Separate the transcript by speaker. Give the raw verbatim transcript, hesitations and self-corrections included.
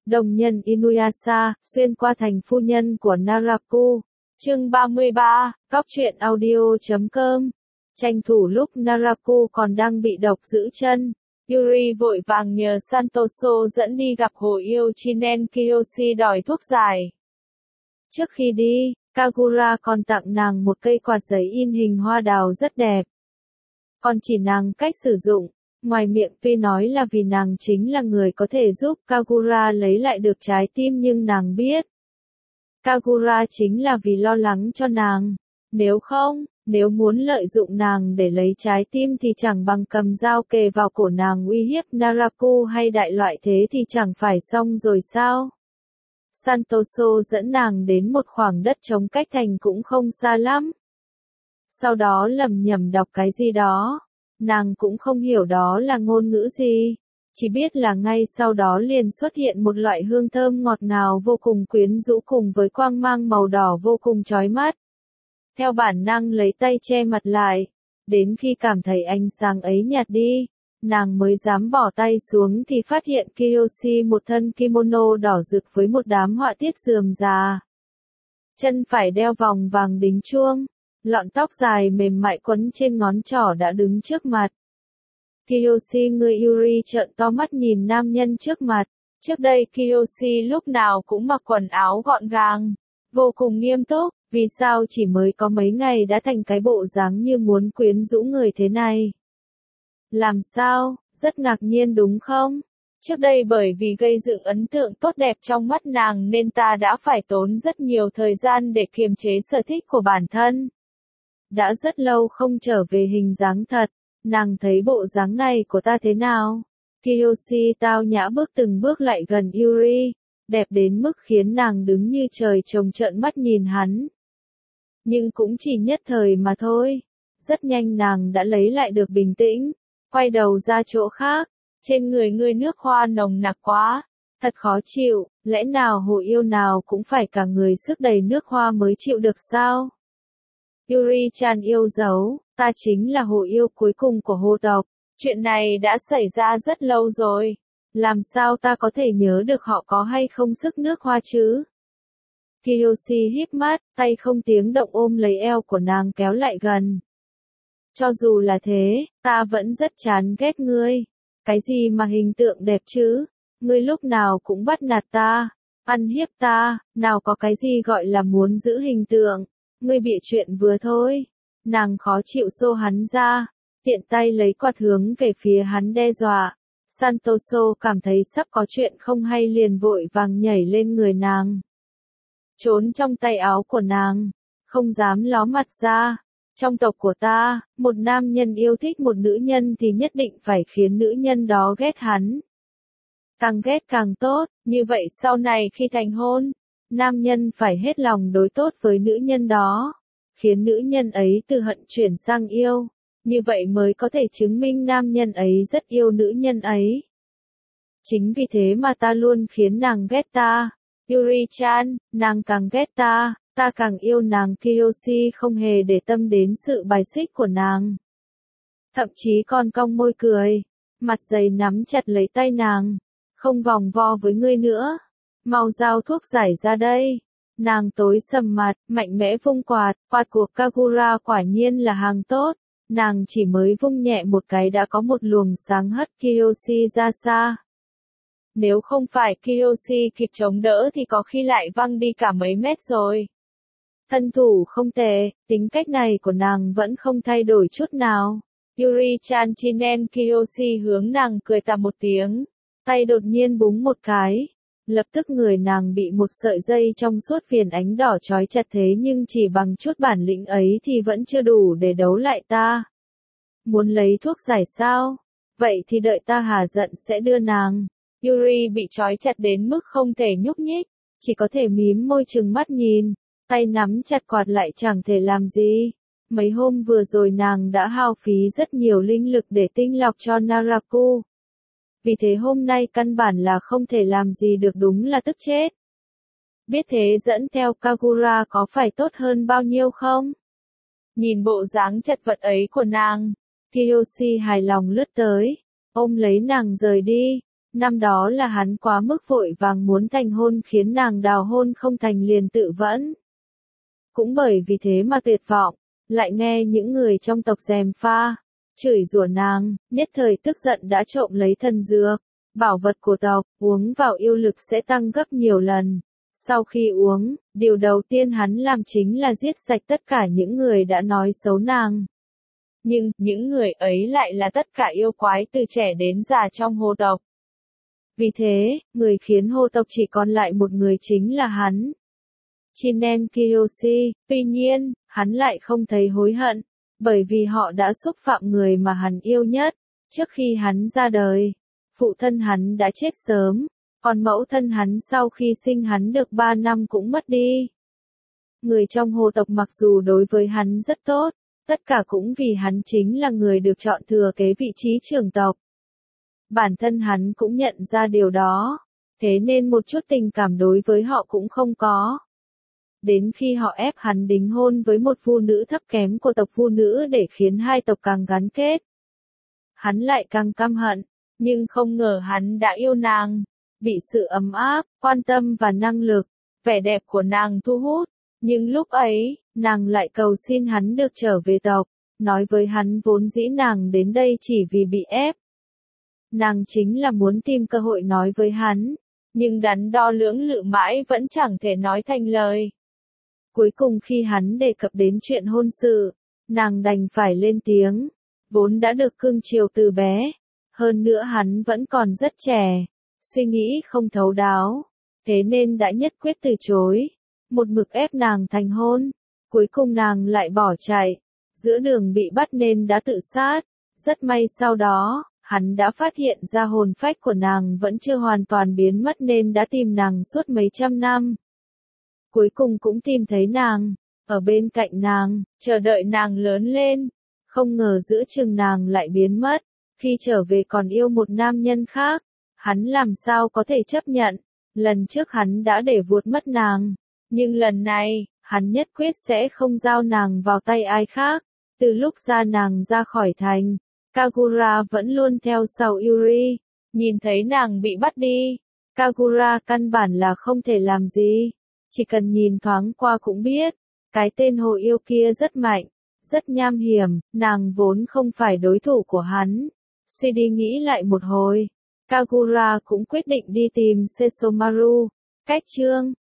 Speaker 1: Đồng nhân Inuyasha, xuyên qua thành phu nhân của Naraku. Chương ba mươi ba, Cóc truyện audio chấm com. Tranh thủ lúc Naraku còn đang bị độc giữ chân, Yuri vội vàng nhờ Santoso dẫn đi gặp hồ yêu Chinen Kiyoshi đòi thuốc giải. Trước khi đi, Kagura còn tặng nàng một cây quạt giấy in hình hoa đào rất đẹp. Còn chỉ nàng cách sử dụng, ngoài miệng tuy nói là vì nàng chính là người có thể giúp Kagura lấy lại được trái tim, nhưng nàng biết Kagura chính là vì lo lắng cho nàng. Nếu không, nếu muốn lợi dụng nàng để lấy trái tim thì chẳng bằng cầm dao kề vào cổ nàng uy hiếp Naraku hay đại loại, thế thì chẳng phải xong rồi sao? Santoso dẫn nàng đến một khoảng đất trống cách thành cũng không xa lắm. Sau đó lẩm nhẩm đọc cái gì đó. Nàng cũng không hiểu đó là ngôn ngữ gì. Chỉ biết là ngay sau đó liền xuất hiện một loại hương thơm ngọt ngào vô cùng quyến rũ cùng với quang mang màu đỏ vô cùng chói mắt. Theo bản năng lấy tay che mặt lại. Đến khi cảm thấy ánh sáng ấy nhạt đi, nàng mới dám bỏ tay xuống thì phát hiện Kiyoshi một thân kimono đỏ rực với một đám họa tiết rườm rà. Chân phải đeo vòng vàng đính chuông, lọn tóc dài mềm mại quấn trên ngón trỏ đã đứng trước mặt. Kiyoshi người Yuri trợn to mắt nhìn nam nhân trước mặt. Trước đây Kiyoshi lúc nào cũng mặc quần áo gọn gàng, vô cùng nghiêm túc, vì sao chỉ mới có mấy ngày đã thành cái bộ dáng như muốn quyến rũ người thế này? Làm sao, rất ngạc nhiên đúng không? Trước đây bởi vì gây dựng ấn tượng tốt đẹp trong mắt nàng nên ta đã phải tốn rất nhiều thời gian để kiềm chế sở thích của bản thân. Đã rất lâu không trở về hình dáng thật, nàng thấy bộ dáng này của ta thế nào? Kiyoshi tao nhã bước từng bước lại gần Yuri, đẹp đến mức khiến nàng đứng như trời trồng trợn mắt nhìn hắn. Nhưng cũng chỉ nhất thời mà thôi. Rất nhanh nàng đã lấy lại được bình tĩnh, quay đầu ra chỗ khác. Trên người ngươi nước hoa nồng nặc quá, thật khó chịu, lẽ nào hồ yêu nào cũng phải cả người sức đầy nước hoa mới chịu được sao? Yuri-chan yêu dấu, ta chính là hồ yêu cuối cùng của hồ tộc. Chuyện này đã xảy ra rất lâu rồi. Làm sao ta có thể nhớ được họ có hay không sức nước hoa chứ? Kiyoshi híp mắt, tay không tiếng động ôm lấy eo của nàng kéo lại gần. Cho dù là thế, ta vẫn rất chán ghét ngươi. Cái gì mà hình tượng đẹp chứ? Ngươi lúc nào cũng bắt nạt ta, ăn hiếp ta, nào có cái gì gọi là muốn giữ hình tượng. Ngươi bịa chuyện vừa thôi. Nàng khó chịu xô hắn ra, tiện tay lấy quạt hướng về phía hắn đe dọa. Santoso cảm thấy sắp có chuyện không hay liền vội vàng nhảy lên người nàng, trốn trong tay áo của nàng, không dám ló mặt ra. Trong tộc của ta, một nam nhân yêu thích một nữ nhân thì nhất định phải khiến nữ nhân đó ghét hắn. Càng ghét càng tốt, như vậy sau này khi thành hôn, nam nhân phải hết lòng đối tốt với nữ nhân đó, khiến nữ nhân ấy từ hận chuyển sang yêu, như vậy mới có thể chứng minh nam nhân ấy rất yêu nữ nhân ấy. Chính vì thế mà ta luôn khiến nàng ghét ta. Yuri-chan, nàng càng ghét ta, ta càng yêu nàng. Kiyoshi không hề để tâm đến sự bài xích của nàng. Thậm chí còn cong môi cười, mặt dày nắm chặt lấy tay nàng. Không vòng vo với ngươi nữa. Mau giao thuốc giải ra đây. Nàng tối sầm mặt, mạnh mẽ vung quạt. Quạt của Kagura quả nhiên là hàng tốt. Nàng chỉ mới vung nhẹ một cái đã có một luồng sáng hất Kiyoshi ra xa. Nếu không phải Kiyoshi kịp chống đỡ thì có khi lại văng đi cả mấy mét rồi. Thân thủ không tệ, tính cách này của nàng vẫn không thay đổi chút nào. Yuri-chan Chinen Kiyoshi hướng nàng cười tà một tiếng, tay đột nhiên búng một cái. Lập tức người nàng bị một sợi dây trong suốt phiền ánh đỏ trói chặt, thế nhưng chỉ bằng chút bản lĩnh ấy thì vẫn chưa đủ để đấu lại ta. Muốn lấy thuốc giải sao? Vậy thì đợi ta hà giận sẽ đưa nàng. Yuri bị trói chặt đến mức không thể nhúc nhích, chỉ có thể mím môi trừng mắt nhìn, tay nắm chặt quạt lại chẳng thể làm gì. Mấy hôm vừa rồi nàng đã hao phí rất nhiều linh lực để tinh lọc cho Naraku. Vì thế hôm nay căn bản là không thể làm gì được, đúng là tức chết. Biết thế dẫn theo Kagura có phải tốt hơn bao nhiêu không? Nhìn bộ dáng chật vật ấy của nàng, Kiyoshi hài lòng lướt tới, ôm lấy nàng rời đi. Năm đó là hắn quá mức vội vàng muốn thành hôn khiến nàng đào hôn không thành liền tự vẫn. Cũng bởi vì thế mà tuyệt vọng, lại nghe những người trong tộc gièm pha, chửi rủa nàng, nhất thời tức giận đã trộm lấy thần dược, bảo vật của tộc, uống vào yêu lực sẽ tăng gấp nhiều lần. Sau khi uống, điều đầu tiên hắn làm chính là giết sạch tất cả những người đã nói xấu nàng. Nhưng, những người ấy lại là tất cả yêu quái từ trẻ đến già trong hồ tộc. Vì thế, người khiến hồ tộc chỉ còn lại một người chính là hắn. Chinen Kiyoshi, tuy nhiên, hắn lại không thấy hối hận, bởi vì họ đã xúc phạm người mà hắn yêu nhất. Trước khi hắn ra đời, phụ thân hắn đã chết sớm, còn mẫu thân hắn sau khi sinh hắn được ba năm cũng mất đi. Người trong hồ tộc mặc dù đối với hắn rất tốt, tất cả cũng vì hắn chính là người được chọn thừa kế vị trí trưởng tộc. Bản thân hắn cũng nhận ra điều đó, thế nên một chút tình cảm đối với họ cũng không có. Đến khi họ ép hắn đính hôn với một phụ nữ thấp kém của tộc phụ nữ để khiến hai tộc càng gắn kết. Hắn lại càng căm hận, nhưng không ngờ hắn đã yêu nàng, bị sự ấm áp, quan tâm và năng lực, vẻ đẹp của nàng thu hút. Nhưng lúc ấy, nàng lại cầu xin hắn được trở về tộc, nói với hắn vốn dĩ nàng đến đây chỉ vì bị ép. Nàng chính là muốn tìm cơ hội nói với hắn, nhưng đắn đo lưỡng lự mãi vẫn chẳng thể nói thành lời. Cuối cùng khi hắn đề cập đến chuyện hôn sự, nàng đành phải lên tiếng, vốn đã được cưng chiều từ bé, hơn nữa hắn vẫn còn rất trẻ, suy nghĩ không thấu đáo, thế nên đã nhất quyết từ chối, một mực ép nàng thành hôn, cuối cùng nàng lại bỏ chạy, giữa đường bị bắt nên đã tự sát, rất may sau đó, hắn đã phát hiện ra hồn phách của nàng vẫn chưa hoàn toàn biến mất nên đã tìm nàng suốt mấy trăm năm. Cuối cùng cũng tìm thấy nàng, ở bên cạnh nàng, chờ đợi nàng lớn lên, không ngờ giữa chừng nàng lại biến mất, khi trở về còn yêu một nam nhân khác, hắn làm sao có thể chấp nhận, lần trước hắn đã để vuốt mất nàng, nhưng lần này, hắn nhất quyết sẽ không giao nàng vào tay ai khác, từ lúc ra nàng ra khỏi thành. Kagura vẫn luôn theo sau Yuri, nhìn thấy nàng bị bắt đi, Kagura căn bản là không thể làm gì, chỉ cần nhìn thoáng qua cũng biết, cái tên hồ yêu kia rất mạnh, rất nham hiểm, nàng vốn không phải đối thủ của hắn. Suy đi nghĩ lại một hồi, Kagura cũng quyết định đi tìm Sesomaru. Cách chương